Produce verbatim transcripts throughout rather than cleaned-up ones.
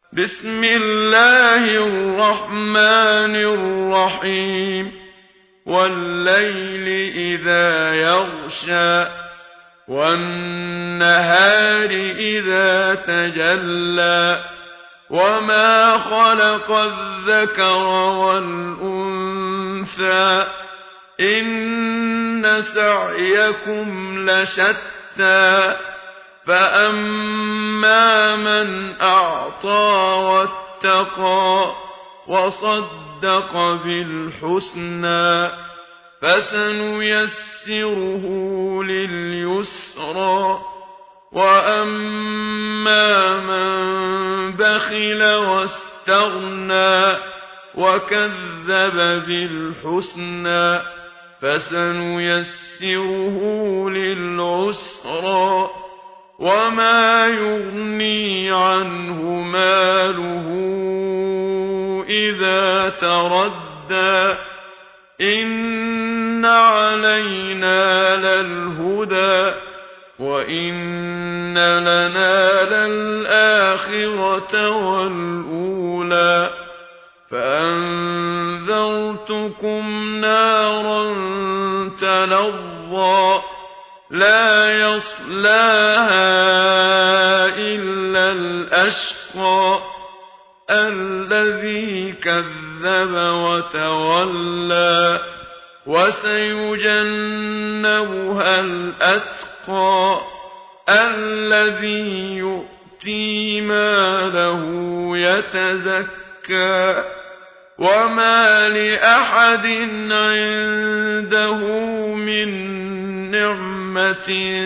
بسم الله الرحمن الرحيم والليل إذا يغشى والنهار إذا تجلى وما خلق الذكر والأنثى إن سعيكم لشتى فأما من أعطى واتقى وصدق بالحسنى فسنيسره لليسرى وأما من بخل واستغنى وكذب بالحسنى فسنيسره للعسرى وما يغني عنه ماله إذا تردى إن علينا للهدى وإن لنا للآخرة والأولى فأنذرتكم نارا تلظى لا يصلاها إلا الأشقى الذي كذب وتولى وسيجنبها الأتقى الذي يؤتي ماله يتزكى وما لأحد عنده من نعمة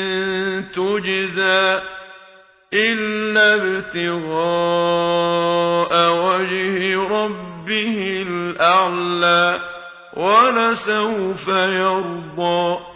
تجزى إلا ابتغاء وجه ربه الأعلى ولسوف يرضى.